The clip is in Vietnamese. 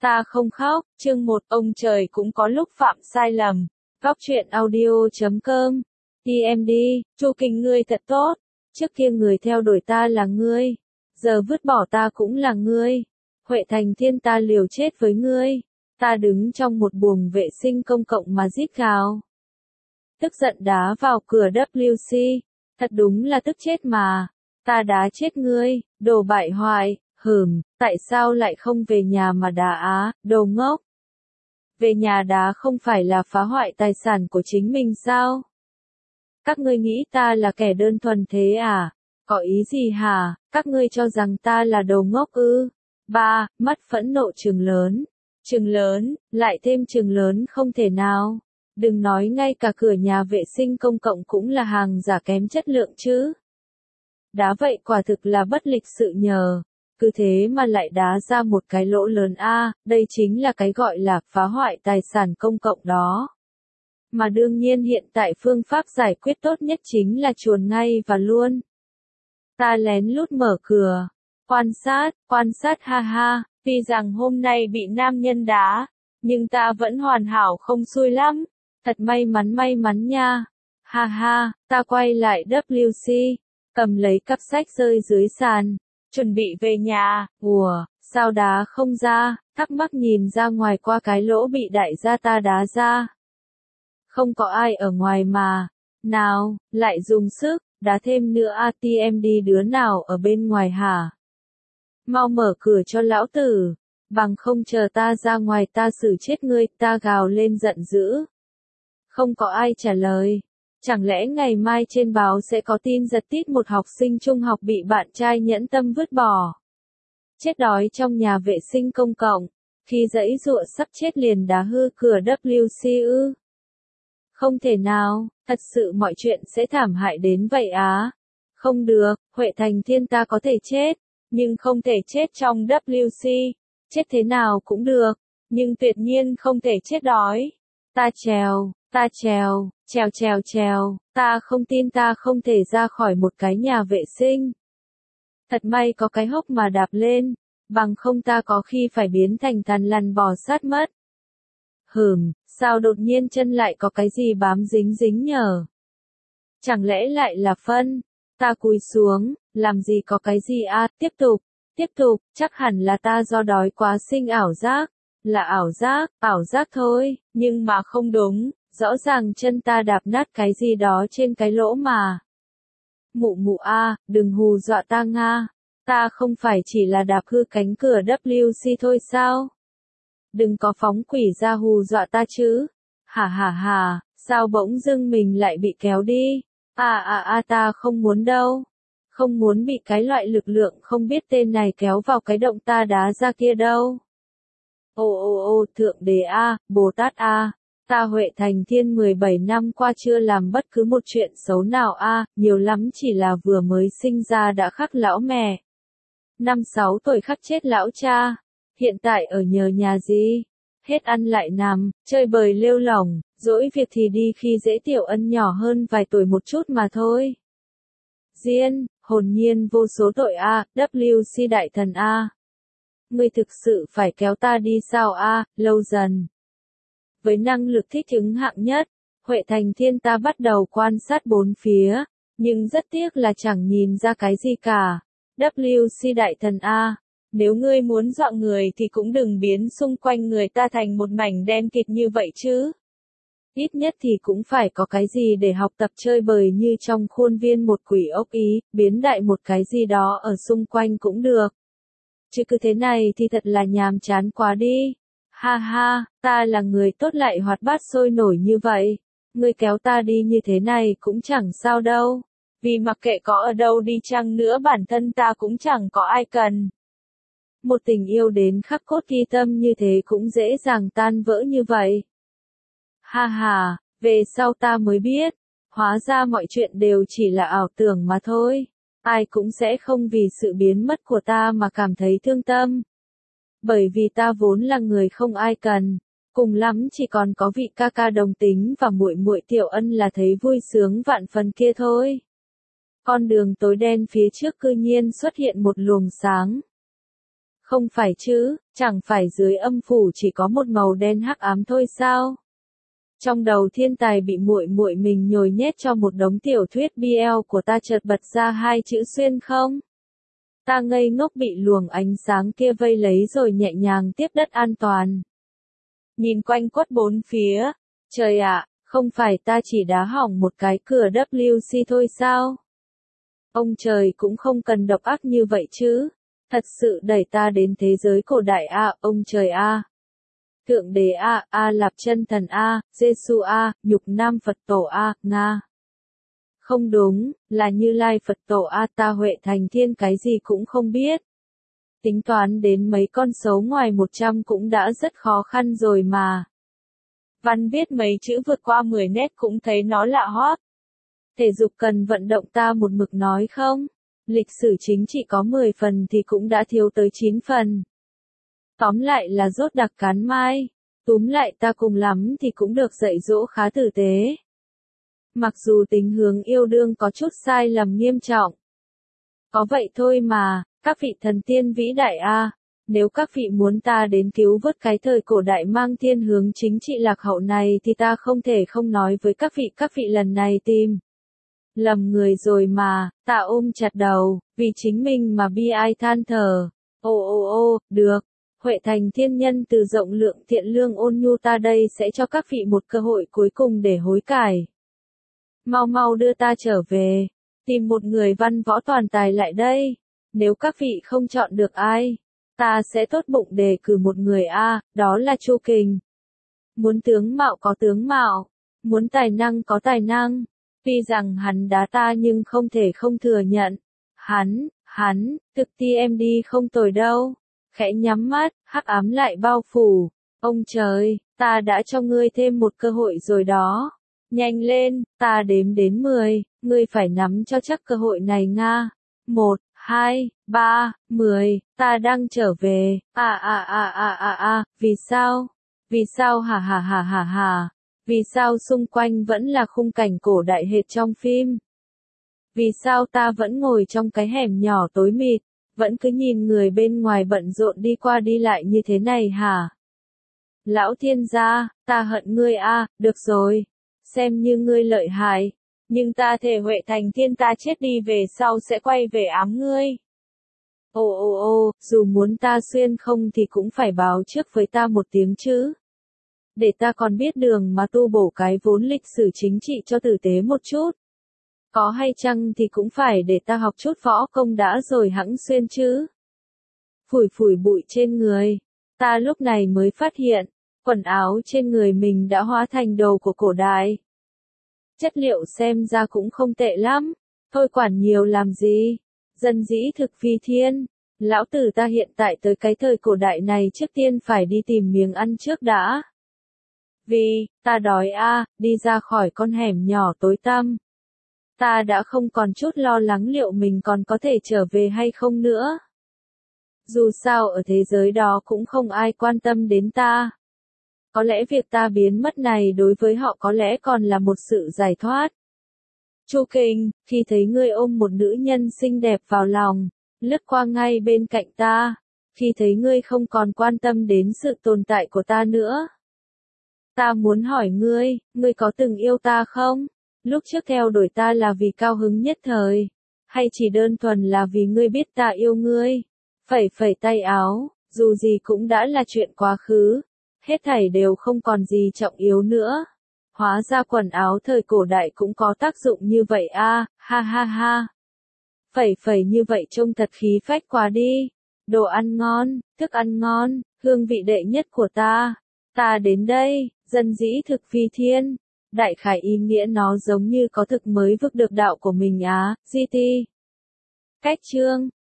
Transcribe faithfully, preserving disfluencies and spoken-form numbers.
Ta không khóc, chương một, ông trời cũng có lúc phạm sai lầm. Góc truyện audio chấm com. tê em đê, Chu Kình ngươi thật tốt. Trước kia người theo đuổi ta là ngươi. Giờ vứt bỏ ta cũng là ngươi. Huệ Thành Thiên ta liều chết với ngươi. Ta đứng trong một buồng vệ sinh công cộng mà rít gào. Tức giận đá vào cửa W C. Thật đúng là tức chết mà. Ta đá chết ngươi, đồ bại hoại. Hừm, tại sao lại không về nhà mà đá á, đồ ngốc? Về nhà đá không phải là phá hoại tài sản của chính mình sao? Các ngươi nghĩ ta là kẻ đơn thuần thế à? Có ý gì hả? Các ngươi cho rằng ta là đồ ngốc ư? Ba, mắt phẫn nộ trừng lớn. Trừng lớn, lại thêm trừng lớn không thể nào. Đừng nói ngay cả cửa nhà vệ sinh công cộng cũng là hàng giả kém chất lượng chứ. Đá vậy quả thực là bất lịch sự nhờ. Cứ thế mà lại đá ra một cái lỗ lớn a, à, đây chính là cái gọi là phá hoại tài sản công cộng đó. Mà đương nhiên hiện tại phương pháp giải quyết tốt nhất chính là chuồn ngay và luôn. Ta lén lút mở cửa, quan sát, quan sát ha ha, tuy rằng hôm nay bị nam nhân đá, nhưng ta vẫn hoàn hảo không xui lắm, thật may mắn may mắn nha. Ha ha, ta quay lại W C, cầm lấy cặp sách rơi dưới sàn. Chuẩn bị về nhà, ùa, sao đá không ra, thắc mắc nhìn ra ngoài qua cái lỗ bị đại gia ta đá ra. Không có ai ở ngoài mà, nào, lại dùng sức, đá thêm nữa a tê em đê đứa nào ở bên ngoài hả? Mau mở cửa cho lão tử, bằng không chờ ta ra ngoài ta xử chết ngươi, ta gào lên giận dữ. Không có ai trả lời. Chẳng lẽ ngày mai trên báo sẽ có tin giật tít một học sinh trung học bị bạn trai nhẫn tâm vứt bỏ. Chết đói trong nhà vệ sinh công cộng, khi giãy giụa sắp chết liền đá hư cửa W C ư? Không thể nào, thật sự mọi chuyện sẽ thảm hại đến vậy á. Không được, Huệ Thành Thiên ta có thể chết, nhưng không thể chết trong W C. Chết thế nào cũng được, nhưng tuyệt nhiên không thể chết đói. Ta trèo, ta trèo, trèo trèo trèo, ta không tin ta không thể ra khỏi một cái nhà vệ sinh. Thật may có cái hốc mà đạp lên, bằng không ta có khi phải biến thành thằn lằn bò sát mất. Hừm, sao đột nhiên chân lại có cái gì bám dính dính nhờ? Chẳng lẽ lại là phân? Ta cúi xuống, làm gì có cái gì à, tiếp tục, tiếp tục, chắc hẳn là ta do đói quá sinh ảo giác. Là ảo giác, ảo giác thôi, nhưng mà không đúng, rõ ràng chân ta đạp nát cái gì đó trên cái lỗ mà. Mụ mụ a, à, đừng hù dọa ta nga, ta không phải chỉ là đạp hư cánh cửa W C thôi sao? Đừng có phóng quỷ ra hù dọa ta chứ. Hả hả hả, sao bỗng dưng mình lại bị kéo đi? À à à ta không muốn đâu. Không muốn bị cái loại lực lượng không biết tên này kéo vào cái động ta đá ra kia đâu. Ô ô ô Thượng Đế A, Bồ Tát A, ta Huệ Thành Thiên mười bảy năm qua chưa làm bất cứ một chuyện xấu nào A, nhiều lắm chỉ là vừa mới sinh ra đã khắc lão mẹ. Năm sáu tuổi khắc chết lão cha, hiện tại ở nhờ nhà gì? Hết ăn lại nằm, chơi bời lêu lỏng, dỗi việc thì đi khi dễ Tiểu Ân nhỏ hơn vài tuổi một chút mà thôi. Diên, hồn nhiên vô số tội A, W C đại thần A. Ngươi thực sự phải kéo ta đi sao a, à, lâu dần. Với năng lực thích ứng hạng nhất, Huệ Thành Thiên ta bắt đầu quan sát bốn phía, nhưng rất tiếc là chẳng nhìn ra cái gì cả. W C đại thần a, nếu ngươi muốn dọa người thì cũng đừng biến xung quanh người ta thành một mảnh đen kịt như vậy chứ. Ít nhất thì cũng phải có cái gì để học tập chơi bời như trong khuôn viên một quỷ ốc ý, biến đại một cái gì đó ở xung quanh cũng được. Chứ cứ thế này thì thật là nhàm chán quá đi. Ha ha, ta là người tốt lại hoạt bát sôi nổi như vậy. Ngươi kéo ta đi như thế này cũng chẳng sao đâu. Vì mặc kệ có ở đâu đi chăng nữa bản thân ta cũng chẳng có ai cần. Một tình yêu đến khắc cốt ghi tâm như thế cũng dễ dàng tan vỡ như vậy. Ha ha, về sau ta mới biết. Hóa ra mọi chuyện đều chỉ là ảo tưởng mà thôi. Ai cũng sẽ không vì sự biến mất của ta mà cảm thấy thương tâm. Bởi vì ta vốn là người không ai cần, cùng lắm chỉ còn có vị ca ca đồng tính và muội muội Tiểu Ân là thấy vui sướng vạn phần kia thôi. Con đường tối đen phía trước cư nhiên xuất hiện một luồng sáng. Không phải chứ, chẳng phải dưới âm phủ chỉ có một màu đen hắc ám thôi sao? Trong đầu thiên tài bị muội muội mình nhồi nhét cho một đống tiểu thuyết bê lờ của ta chợt bật ra hai chữ xuyên không? Ta ngây ngốc bị luồng ánh sáng kia vây lấy rồi nhẹ nhàng tiếp đất an toàn. Nhìn quanh quất bốn phía, trời ạ, không phải ta chỉ đá hỏng một cái cửa W C thôi sao? Ông trời cũng không cần độc ác như vậy chứ. Thật sự đẩy ta đến thế giới cổ đại a, ông trời a. Thượng đế a, A Lạp chân thần a, Giêsu a, Nhục Nam Phật tổ a, Nga. Không đúng, là Như Lai Phật tổ a, ta Huệ Thành Thiên cái gì cũng không biết. Tính toán đến mấy con số ngoài một trăm cũng đã rất khó khăn rồi mà. Văn viết mấy chữ vượt qua mười nét cũng thấy nó lạ hót. Thể dục cần vận động ta một mực nói không? Lịch sử chính trị có mười phần thì cũng đã thiếu tới chín phần. Tóm lại là rốt đặc cán mai. Túm lại ta cùng lắm thì cũng được dạy dỗ khá tử tế. Mặc dù tính hướng yêu đương có chút sai lầm nghiêm trọng. Có vậy thôi mà, các vị thần tiên vĩ đại a, nếu các vị muốn ta đến cứu vớt cái thời cổ đại mang thiên hướng chính trị lạc hậu này thì ta không thể không nói với các vị các vị lần này tìm. Lầm người rồi mà, ta ôm chặt đầu, vì chính mình mà bi ai than thở. Ô ô ô, được. Huệ Thành Thiên Nhân từ rộng lượng thiện lương ôn nhu ta đây sẽ cho các vị một cơ hội cuối cùng để hối cải. Mau mau đưa ta trở về. Tìm một người văn võ toàn tài lại đây. Nếu các vị không chọn được ai, ta sẽ tốt bụng đề cử một người a, đó là Chu Kình. Muốn tướng mạo có tướng mạo, muốn tài năng có tài năng. Tuy rằng hắn đá ta nhưng không thể không thừa nhận. Hắn, hắn, thực ti em đi không tồi đâu. Khẽ nhắm mắt, hắc ám lại bao phủ. Ông trời, ta đã cho ngươi thêm một cơ hội rồi đó. Nhanh lên, ta đếm đến mười, ngươi phải nắm cho chắc cơ hội này nga. Một, hai, ba, mười, ta đang trở về. À à à à à à, vì sao? Vì sao hả hả hả hả hả? Vì sao xung quanh vẫn là khung cảnh cổ đại hệt trong phim? Vì sao ta vẫn ngồi trong cái hẻm nhỏ tối mịt, vẫn cứ nhìn người bên ngoài bận rộn đi qua đi lại như thế này hả? Lão thiên gia, ta hận ngươi a, được rồi. Xem như ngươi lợi hại. Nhưng ta thề Huệ Thành Thiên ta chết đi về sau sẽ quay về ám ngươi. Ồ ồ ồ, dù muốn ta xuyên không thì cũng phải báo trước với ta một tiếng chứ. Để ta còn biết đường mà tu bổ cái vốn lịch sử chính trị cho tử tế một chút. Có hay chăng thì cũng phải để ta học chút võ công đã rồi hẵng xuyên chứ. Phủi phủi bụi trên người, ta lúc này mới phát hiện, quần áo trên người mình đã hóa thành đồ của cổ đại. Chất liệu xem ra cũng không tệ lắm, thôi quản nhiều làm gì. Dân dĩ thực phi thiên, lão tử ta hiện tại tới cái thời cổ đại này trước tiên phải đi tìm miếng ăn trước đã. Vì, ta đói a, đi ra khỏi con hẻm nhỏ tối tăm. Ta đã không còn chút lo lắng liệu mình còn có thể trở về hay không nữa. Dù sao ở thế giới đó cũng không ai quan tâm đến ta. Có lẽ việc ta biến mất này đối với họ có lẽ còn là một sự giải thoát. Chu Kình, khi thấy ngươi ôm một nữ nhân xinh đẹp vào lòng, lướt qua ngay bên cạnh ta, khi thấy ngươi không còn quan tâm đến sự tồn tại của ta nữa. Ta muốn hỏi ngươi, ngươi có từng yêu ta không? Lúc trước theo đuổi ta là vì cao hứng nhất thời, hay chỉ đơn thuần là vì ngươi biết ta yêu ngươi? Phẩy phẩy tay áo, dù gì cũng đã là chuyện quá khứ, hết thảy đều không còn gì trọng yếu nữa. Hóa ra quần áo thời cổ đại cũng có tác dụng như vậy a, ha ha ha. Phẩy phẩy như vậy trông thật khí phách quá đi. Đồ ăn ngon, thức ăn ngon, hương vị đệ nhất của ta. Ta đến đây, dân dĩ thực phi thiên. Đại khái ý nghĩa nó giống như có thực mới vực được đạo của mình á, giê tê. Cách chương